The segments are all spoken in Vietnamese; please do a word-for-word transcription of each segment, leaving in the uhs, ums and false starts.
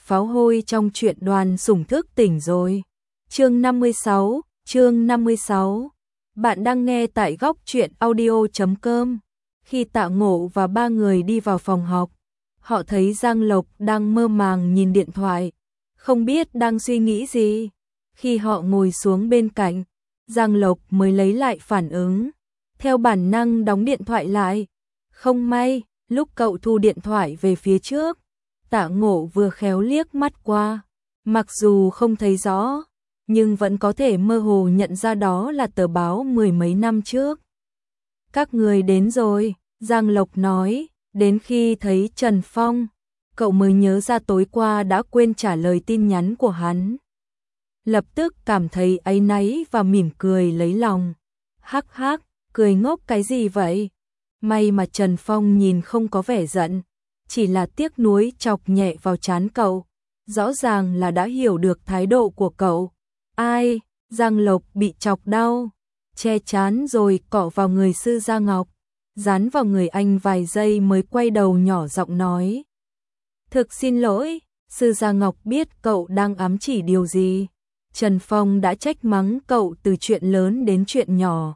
pháo hôi trong truyện Đoàn Sủng thức tỉnh rồi. Chương năm mươi sáu, chương năm mươi sáu. Bạn đang nghe tại góc truyện audio chấm com. Khi Tạ Ngộ và ba người đi vào phòng học, họ thấy Giang Lộc đang mơ màng nhìn điện thoại, không biết đang suy nghĩ gì. Khi họ ngồi xuống bên cạnh, Giang Lộc mới lấy lại phản ứng, theo bản năng đóng điện thoại lại. Không may, lúc cậu thu điện thoại về phía trước, Tạ Ngộ vừa khéo liếc mắt qua, mặc dù không thấy rõ, nhưng vẫn có thể mơ hồ nhận ra đó là tờ báo mười mấy năm trước. Các người đến rồi, Giang Lộc nói, đến khi thấy Trần Phong, cậu mới nhớ ra tối qua đã quên trả lời tin nhắn của hắn. Lập tức cảm thấy áy náy và mỉm cười lấy lòng. Hắc hắc, cười ngốc cái gì vậy? May mà Trần Phong nhìn không có vẻ giận, chỉ là tiếc nuối chọc nhẹ vào trán cậu, rõ ràng là đã hiểu được thái độ của cậu. Ai? Giang Lộc bị chọc đau, che trán rồi cọ vào người Sư Gia Ngọc, dán vào người anh vài giây mới quay đầu nhỏ giọng nói. Thực xin lỗi, Sư Gia Ngọc biết cậu đang ám chỉ điều gì. Trần Phong đã trách mắng cậu từ chuyện lớn đến chuyện nhỏ.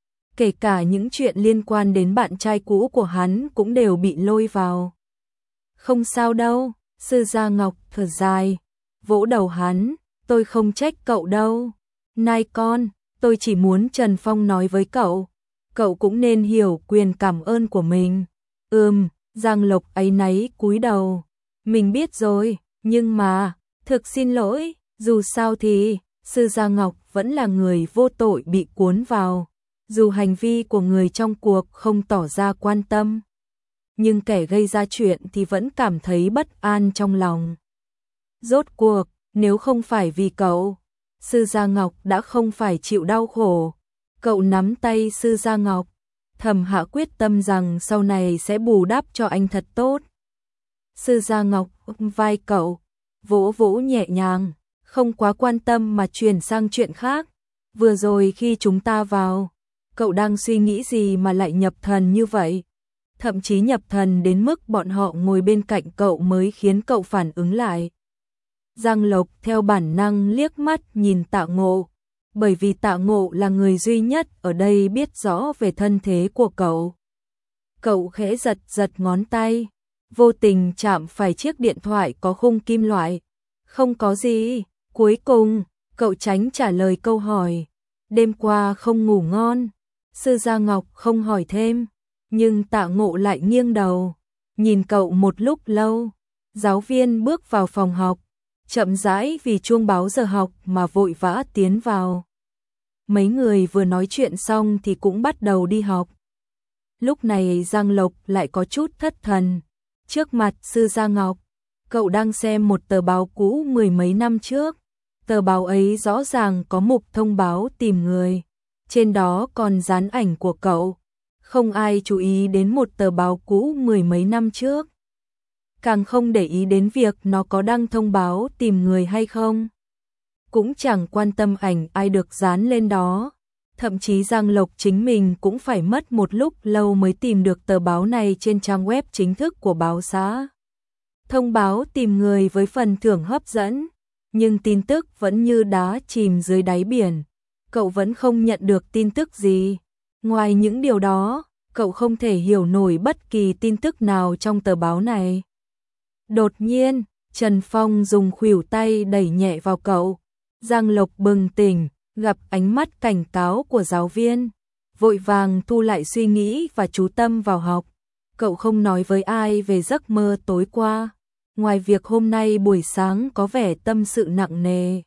Kể cả những chuyện liên quan đến bạn trai cũ của hắn cũng đều bị lôi vào. Không sao đâu, Sư Gia Ngọc thở dài, vỗ đầu hắn, tôi không trách cậu đâu. Này con, tôi chỉ muốn Trần Phong nói với cậu, cậu cũng nên hiểu quyền cảm ơn của mình. Ừm, Giang Lộc áy náy cúi đầu, mình biết rồi, nhưng mà, thực xin lỗi, dù sao thì, Sư Gia Ngọc vẫn là người vô tội bị cuốn vào. Dù hành vi của người trong cuộc không tỏ ra quan tâm, nhưng kẻ gây ra chuyện thì vẫn cảm thấy bất an trong lòng. Rốt cuộc, nếu không phải vì cậu, Sư Gia Ngọc đã không phải chịu đau khổ. Cậu nắm tay Sư Gia Ngọc, thầm hạ quyết tâm rằng sau này sẽ bù đắp cho anh thật tốt. Sư Gia Ngọc ôm vai cậu, vỗ vỗ nhẹ nhàng, không quá quan tâm mà chuyển sang chuyện khác. Vừa rồi khi chúng ta vào, cậu đang suy nghĩ gì mà lại nhập thần như vậy? Thậm chí nhập thần đến mức bọn họ ngồi bên cạnh cậu mới khiến cậu phản ứng lại. Giang Lộc theo bản năng liếc mắt nhìn Tạ Ngộ, bởi vì Tạ Ngộ là người duy nhất ở đây biết rõ về thân thế của cậu. Cậu khẽ giật giật ngón tay, vô tình chạm phải chiếc điện thoại có khung kim loại. Không có gì, cuối cùng, cậu tránh trả lời câu hỏi. Đêm qua không ngủ ngon. Sư Gia Ngọc không hỏi thêm, nhưng Tạ Ngộ lại nghiêng đầu, nhìn cậu một lúc lâu. Giáo viên bước vào phòng học, chậm rãi vì chuông báo giờ học mà vội vã tiến vào. Mấy người vừa nói chuyện xong thì cũng bắt đầu đi học. Lúc này Giang Lộc lại có chút thất thần. Trước mặt Sư Gia Ngọc, cậu đang xem một tờ báo cũ mười mấy năm trước. Tờ báo ấy rõ ràng có mục thông báo tìm người. Trên đó còn dán ảnh của cậu. Không ai chú ý đến một tờ báo cũ mười mấy năm trước. Càng không để ý đến việc nó có đăng thông báo tìm người hay không. Cũng chẳng quan tâm ảnh ai được dán lên đó. Thậm chí Giang Lộc chính mình cũng phải mất một lúc lâu mới tìm được tờ báo này trên trang web chính thức của báo xã. Thông báo tìm người với phần thưởng hấp dẫn, nhưng tin tức vẫn như đá chìm dưới đáy biển. Cậu vẫn không nhận được tin tức gì. Ngoài những điều đó, cậu không thể hiểu nổi bất kỳ tin tức nào trong tờ báo này. Đột nhiên, Trần Phong dùng khuỷu tay đẩy nhẹ vào cậu. Giang Lộc bừng tỉnh, gặp ánh mắt cảnh cáo của giáo viên, vội vàng thu lại suy nghĩ và chú tâm vào học. Cậu không nói với ai về giấc mơ tối qua, ngoài việc hôm nay buổi sáng có vẻ tâm sự nặng nề.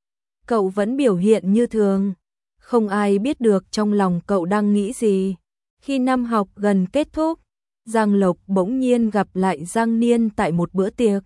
Cậu vẫn biểu hiện như thường, không ai biết được trong lòng cậu đang nghĩ gì. Khi năm học gần kết thúc, Giang Lộc bỗng nhiên gặp lại Giang Niên tại một bữa tiệc.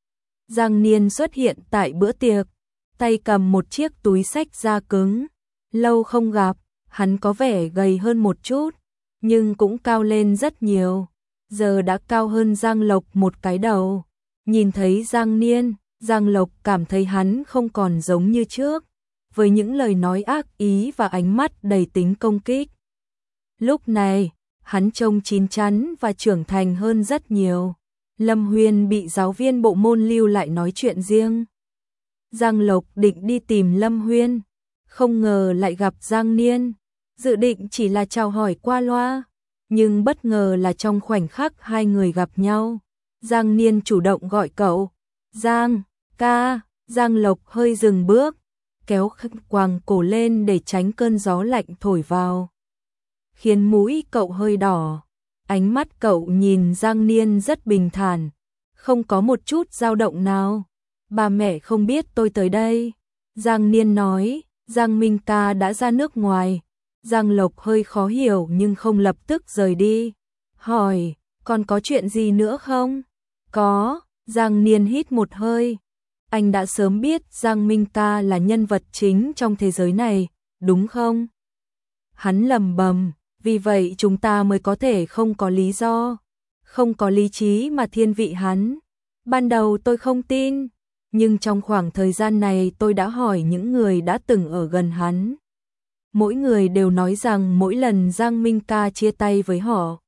Giang Niên xuất hiện tại bữa tiệc, tay cầm một chiếc túi xách da cứng. Lâu không gặp, hắn có vẻ gầy hơn một chút, nhưng cũng cao lên rất nhiều. Giờ đã cao hơn Giang Lộc một cái đầu. Nhìn thấy Giang Niên, Giang Lộc cảm thấy hắn không còn giống như trước, với những lời nói ác ý và ánh mắt đầy tính công kích. Lúc này, hắn trông chín chắn và trưởng thành hơn rất nhiều. Lâm Huyên bị giáo viên bộ môn lưu lại nói chuyện riêng. Giang Lộc định đi tìm Lâm Huyên, không ngờ lại gặp Giang Niên, dự định chỉ là chào hỏi qua loa, nhưng bất ngờ là trong khoảnh khắc hai người gặp nhau, Giang Niên chủ động gọi cậu, Giang, ca, Giang Lộc hơi dừng bước, kéo khăn quàng cổ lên để tránh cơn gió lạnh thổi vào, khiến mũi cậu hơi đỏ. Ánh mắt cậu nhìn Giang Niên rất bình thản, không có một chút dao động nào. Ba mẹ không biết tôi tới đây. Giang Niên nói, Giang Minh ca đã ra nước ngoài. Giang Lộc hơi khó hiểu nhưng không lập tức rời đi. Hỏi, còn có chuyện gì nữa không? Có, Giang Niên hít một hơi. Anh đã sớm biết Giang Minh ca là nhân vật chính trong thế giới này, đúng không? Hắn lầm bầm. Vì vậy chúng ta mới có thể không có lý do, không có lý trí mà thiên vị hắn. Ban đầu tôi không tin, nhưng trong khoảng thời gian này tôi đã hỏi những người đã từng ở gần hắn. Mỗi người đều nói rằng mỗi lần Giang Minh ca chia tay với họ,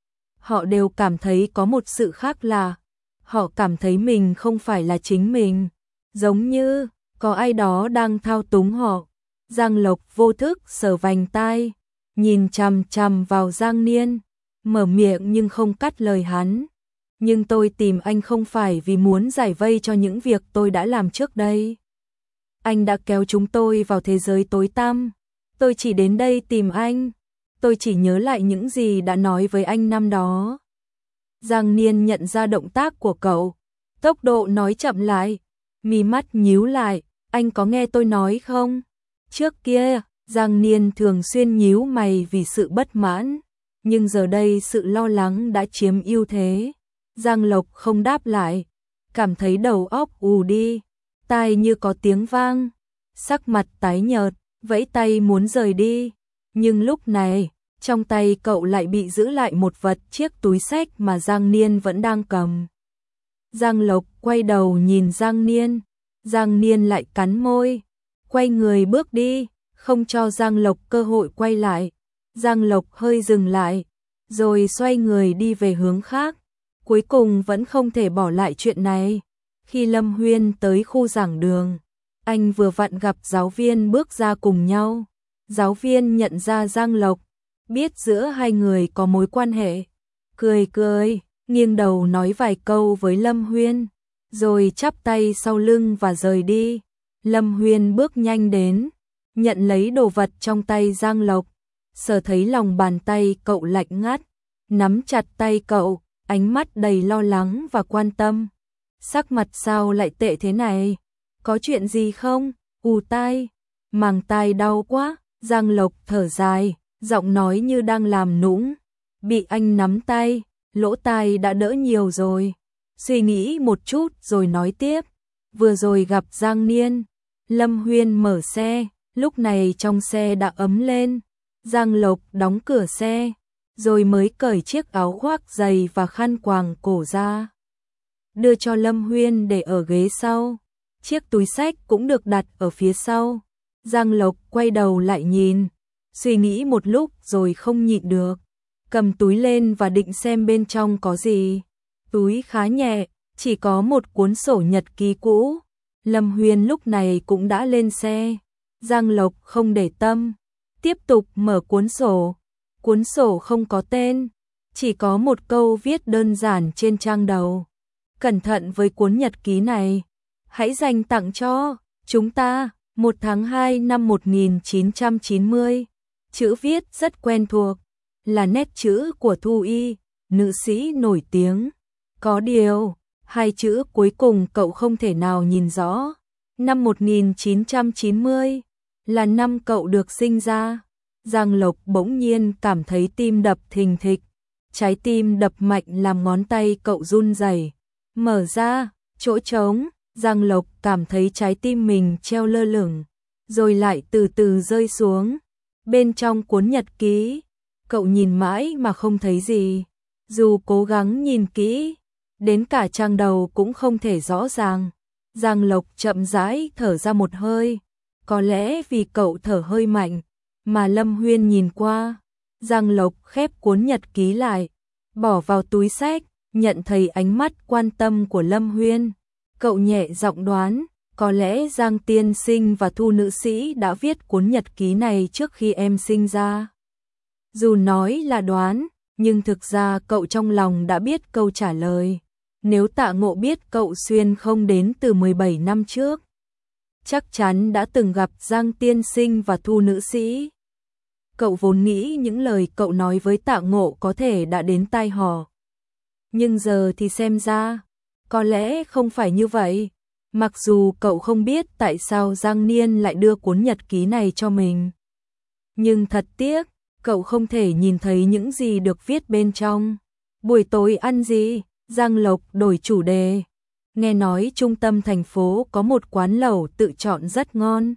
họ đều cảm thấy có một sự khác lạ. Họ cảm thấy mình không phải là chính mình, giống như có ai đó đang thao túng họ. Giang Lộc vô thức sờ vành tai, nhìn chằm chằm vào Giang Niên, mở miệng nhưng không cắt lời hắn. Nhưng tôi tìm anh không phải vì muốn giải vây cho những việc tôi đã làm trước đây. Anh đã kéo chúng tôi vào thế giới tối tăm. Tôi chỉ đến đây tìm anh. Tôi chỉ nhớ lại những gì đã nói với anh năm đó. Giang Niên nhận ra động tác của cậu, tốc độ nói chậm lại, mí mắt nhíu lại. Anh có nghe tôi nói không? Trước kia Giang Niên thường xuyên nhíu mày vì sự bất mãn, nhưng giờ đây sự lo lắng đã chiếm ưu thế. Giang Lộc không đáp lại, cảm thấy đầu óc ù đi, tai như có tiếng vang, sắc mặt tái nhợt, vẫy tay muốn rời đi. Nhưng lúc này, trong tay cậu lại bị giữ lại một vật, chiếc túi xách mà Giang Niên vẫn đang cầm. Giang Lộc quay đầu nhìn Giang Niên, Giang Niên lại cắn môi, quay người bước đi, không cho Giang Lộc cơ hội quay lại. Giang Lộc hơi dừng lại, rồi xoay người đi về hướng khác. Cuối cùng vẫn không thể bỏ lại chuyện này. Khi Lâm Huyên tới khu giảng đường, anh vừa vặn gặp giáo viên bước ra cùng nhau. Giáo viên nhận ra Giang Lộc, biết giữa hai người có mối quan hệ. Cười cười, nghiêng đầu nói vài câu với Lâm Huyên, rồi chắp tay sau lưng và rời đi. Lâm Huyên bước nhanh đến, nhận lấy đồ vật trong tay Giang Lộc, sờ thấy lòng bàn tay cậu lạnh ngắt, nắm chặt tay cậu, ánh mắt đầy lo lắng và quan tâm. Sắc mặt sao lại tệ thế này? Có chuyện gì không? Ù tai, màng tai đau quá. Giang Lộc thở dài, giọng nói như đang làm nũng. Bị anh nắm tay, lỗ tai đã đỡ nhiều rồi. Suy nghĩ một chút rồi nói tiếp. Vừa rồi gặp Giang Niên, Lâm Huyên mở xe, lúc này trong xe đã ấm lên. Giang Lộc đóng cửa xe, rồi mới cởi chiếc áo khoác dày và khăn quàng cổ ra, đưa cho Lâm Huyên để ở ghế sau. Chiếc túi xách cũng được đặt ở phía sau. Giang Lộc quay đầu lại nhìn, suy nghĩ một lúc rồi không nhịn được, cầm túi lên và định xem bên trong có gì. Túi khá nhẹ, chỉ có một cuốn sổ nhật ký cũ. Lâm Huyên lúc này cũng đã lên xe. Giang Lộc không để tâm, tiếp tục mở cuốn sổ. Cuốn sổ không có tên, chỉ có một câu viết đơn giản trên trang đầu. Cẩn thận với cuốn nhật ký này, hãy dành tặng cho chúng ta một tháng hai năm một nghìn chín trăm chín mươi. Chữ viết rất quen thuộc, là nét chữ của Thu Y, nữ sĩ nổi tiếng. Có điều, hai chữ cuối cùng cậu không thể nào nhìn rõ. Năm một nghìn chín trăm chín mươi là năm cậu được sinh ra. Giang Lộc bỗng nhiên cảm thấy tim đập thình thịch, trái tim đập mạnh làm ngón tay cậu run rẩy. Mở ra, chỗ trống, Giang Lộc cảm thấy trái tim mình treo lơ lửng, rồi lại từ từ rơi xuống. Bên trong cuốn nhật ký, cậu nhìn mãi mà không thấy gì, dù cố gắng nhìn kỹ, đến cả trang đầu cũng không thể rõ ràng. Giang Lộc chậm rãi thở ra một hơi, có lẽ vì cậu thở hơi mạnh, mà Lâm Huyên nhìn qua. Giang Lộc khép cuốn nhật ký lại, bỏ vào túi xách, nhận thấy ánh mắt quan tâm của Lâm Huyên, cậu nhẹ giọng đoán, có lẽ Giang tiên sinh và Thu nữ sĩ đã viết cuốn nhật ký này trước khi em sinh ra. Dù nói là đoán, nhưng thực ra cậu trong lòng đã biết câu trả lời. Nếu Tạ Ngộ biết cậu xuyên không đến từ mười bảy năm trước, chắc chắn đã từng gặp Giang tiên sinh và Thu nữ sĩ. Cậu vốn nghĩ những lời cậu nói với Tạ Ngộ có thể đã đến tai họ. Nhưng giờ thì xem ra, có lẽ không phải như vậy. Mặc dù cậu không biết tại sao Giang Niên lại đưa cuốn nhật ký này cho mình. Nhưng thật tiếc, cậu không thể nhìn thấy những gì được viết bên trong. Buổi tối ăn gì? Giang Lộc đổi chủ đề. Nghe nói trung tâm thành phố có một quán lẩu tự chọn rất ngon.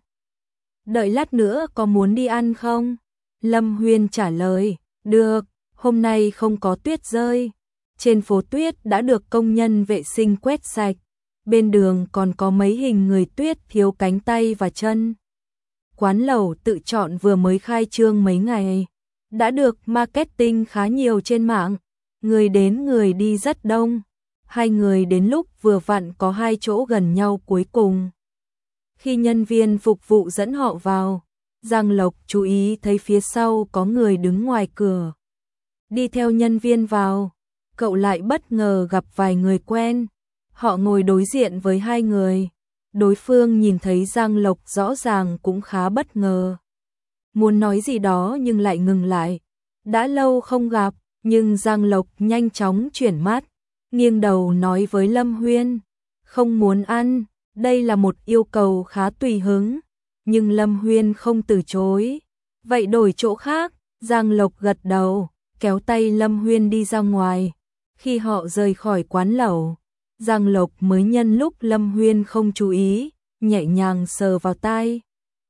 Đợi lát nữa có muốn đi ăn không? Lâm Huyên trả lời, được, hôm nay không có tuyết rơi. Trên phố tuyết đã được công nhân vệ sinh quét sạch. Bên đường còn có mấy hình người tuyết thiếu cánh tay và chân. Quán lẩu tự chọn vừa mới khai trương mấy ngày, đã được marketing khá nhiều trên mạng. Người đến người đi rất đông. Hai người đến lúc vừa vặn có hai chỗ gần nhau cuối cùng. Khi nhân viên phục vụ dẫn họ vào, Giang Lộc chú ý thấy phía sau có người đứng ngoài cửa. Đi theo nhân viên vào, cậu lại bất ngờ gặp vài người quen. Họ ngồi đối diện với hai người. Đối phương nhìn thấy Giang Lộc rõ ràng cũng khá bất ngờ. Muốn nói gì đó nhưng lại ngừng lại. Đã lâu không gặp, nhưng Giang Lộc nhanh chóng chuyển mắt, nghiêng đầu nói với Lâm Huyên, không muốn ăn, đây là một yêu cầu khá tùy hứng, nhưng Lâm Huyên không từ chối. Vậy đổi chỗ khác, Giang Lộc gật đầu, kéo tay Lâm Huyên đi ra ngoài. Khi họ rời khỏi quán lẩu, Giang Lộc mới nhân lúc Lâm Huyên không chú ý, nhẹ nhàng sờ vào tai.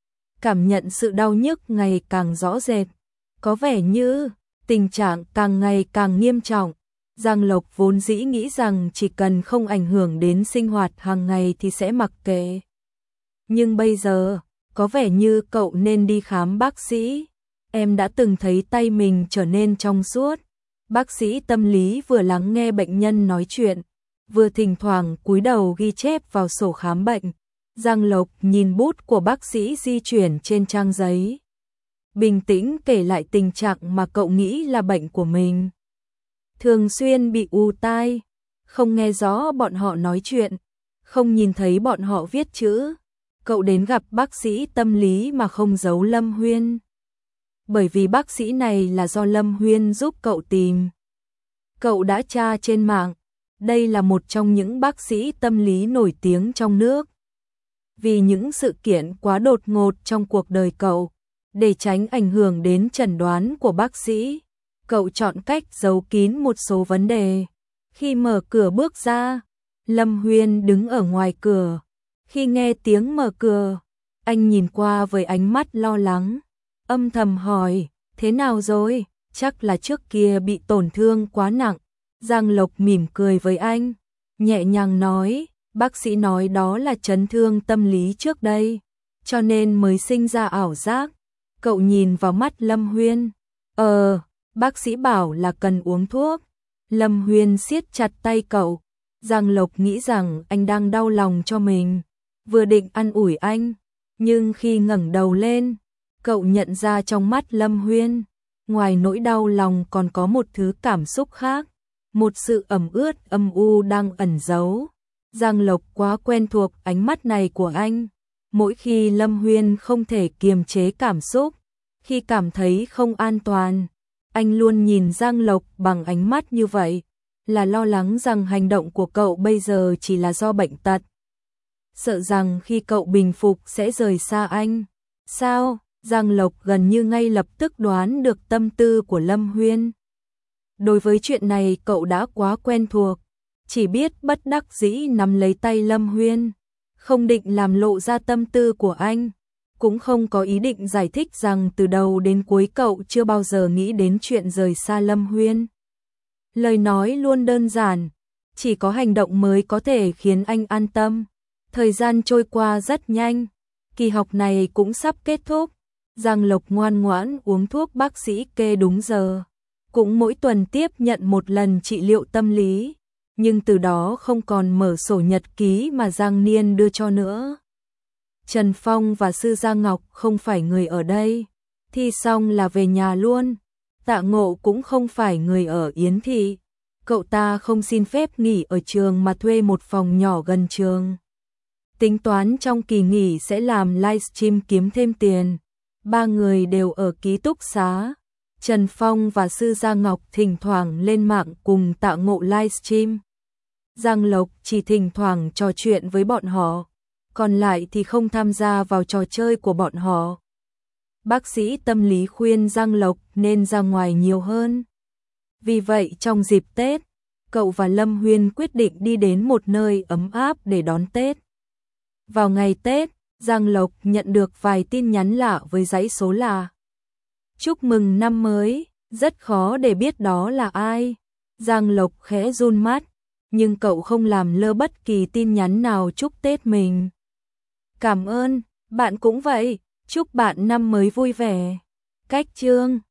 Cảm nhận sự đau nhức ngày càng rõ rệt, có vẻ như tình trạng càng ngày càng nghiêm trọng. Giang Lộc vốn dĩ nghĩ rằng chỉ cần không ảnh hưởng đến sinh hoạt hàng ngày thì sẽ mặc kệ. Nhưng bây giờ, có vẻ như cậu nên đi khám bác sĩ. Em đã từng thấy tay mình trở nên trong suốt. Bác sĩ tâm lý vừa lắng nghe bệnh nhân nói chuyện, vừa thỉnh thoảng cúi đầu ghi chép vào sổ khám bệnh. Giang Lộc nhìn bút của bác sĩ di chuyển trên trang giấy, bình tĩnh kể lại tình trạng mà cậu nghĩ là bệnh của mình. Thường xuyên bị ù tai, không nghe rõ bọn họ nói chuyện, không nhìn thấy bọn họ viết chữ. Cậu đến gặp bác sĩ tâm lý mà không giấu Lâm Huyên. Bởi vì bác sĩ này là do Lâm Huyên giúp cậu tìm. Cậu đã tra trên mạng, đây là một trong những bác sĩ tâm lý nổi tiếng trong nước. Vì những sự kiện quá đột ngột trong cuộc đời cậu, để tránh ảnh hưởng đến chẩn đoán của bác sĩ, cậu chọn cách giấu kín một số vấn đề. Khi mở cửa bước ra, Lâm Huyên đứng ở ngoài cửa. Khi nghe tiếng mở cửa, anh nhìn qua với ánh mắt lo lắng, âm thầm hỏi, thế nào rồi? Chắc là trước kia bị tổn thương quá nặng. Giang Lộc mỉm cười với anh, nhẹ nhàng nói, bác sĩ nói đó là chấn thương tâm lý trước đây, cho nên mới sinh ra ảo giác. Cậu nhìn vào mắt Lâm Huyên, ờ, bác sĩ bảo là cần uống thuốc. Lâm Huyên siết chặt tay cậu. Giang Lộc nghĩ rằng anh đang đau lòng cho mình, vừa định an ủi anh, nhưng khi ngẩng đầu lên, cậu nhận ra trong mắt Lâm Huyên, ngoài nỗi đau lòng còn có một thứ cảm xúc khác, một sự ẩm ướt âm u đang ẩn giấu. Giang Lộc quá quen thuộc ánh mắt này của anh. Mỗi khi Lâm Huyên không thể kiềm chế cảm xúc, khi cảm thấy không an toàn, anh luôn nhìn Giang Lộc bằng ánh mắt như vậy, là lo lắng rằng hành động của cậu bây giờ chỉ là do bệnh tật. Sợ rằng khi cậu bình phục sẽ rời xa anh. Sao? Giang Lộc gần như ngay lập tức đoán được tâm tư của Lâm Huyên. Đối với chuyện này cậu đã quá quen thuộc, chỉ biết bất đắc dĩ nắm lấy tay Lâm Huyên, không định làm lộ ra tâm tư của anh, cũng không có ý định giải thích rằng từ đầu đến cuối cậu chưa bao giờ nghĩ đến chuyện rời xa Lâm Huyên. Lời nói luôn đơn giản, chỉ có hành động mới có thể khiến anh an tâm. Thời gian trôi qua rất nhanh, kỳ học này cũng sắp kết thúc. Giang Lộc ngoan ngoãn uống thuốc bác sĩ kê đúng giờ. cũng mỗi tuần tiếp nhận một lần trị liệu tâm lý, nhưng từ đó không còn mở sổ nhật ký mà Giang Niên đưa cho nữa. Trần Phong và Sư Gia Ngọc không phải người ở đây, thi xong là về nhà luôn. Tạ Ngộ cũng không phải người ở Yến Thị, cậu ta không xin phép nghỉ ở trường mà thuê một phòng nhỏ gần trường. Tính toán trong kỳ nghỉ sẽ làm livestream kiếm thêm tiền. Ba người đều ở ký túc xá. Trần Phong và Sư Gia Ngọc thỉnh thoảng lên mạng cùng Tạ Ngộ livestream. Giang Lộc chỉ thỉnh thoảng trò chuyện với bọn họ, còn lại thì không tham gia vào trò chơi của bọn họ. Bác sĩ tâm lý khuyên Giang Lộc nên ra ngoài nhiều hơn. Vì vậy trong dịp Tết, cậu và Lâm Huyên quyết định đi đến một nơi ấm áp để đón Tết. Vào ngày Tết, Giang Lộc nhận được vài tin nhắn lạ với dãy số là chúc mừng năm mới, rất khó để biết đó là ai. Giang Lộc khẽ run mắt, nhưng cậu không làm lơ bất kỳ tin nhắn nào chúc Tết mình. Cảm ơn, bạn cũng vậy, chúc bạn năm mới vui vẻ. Cách chương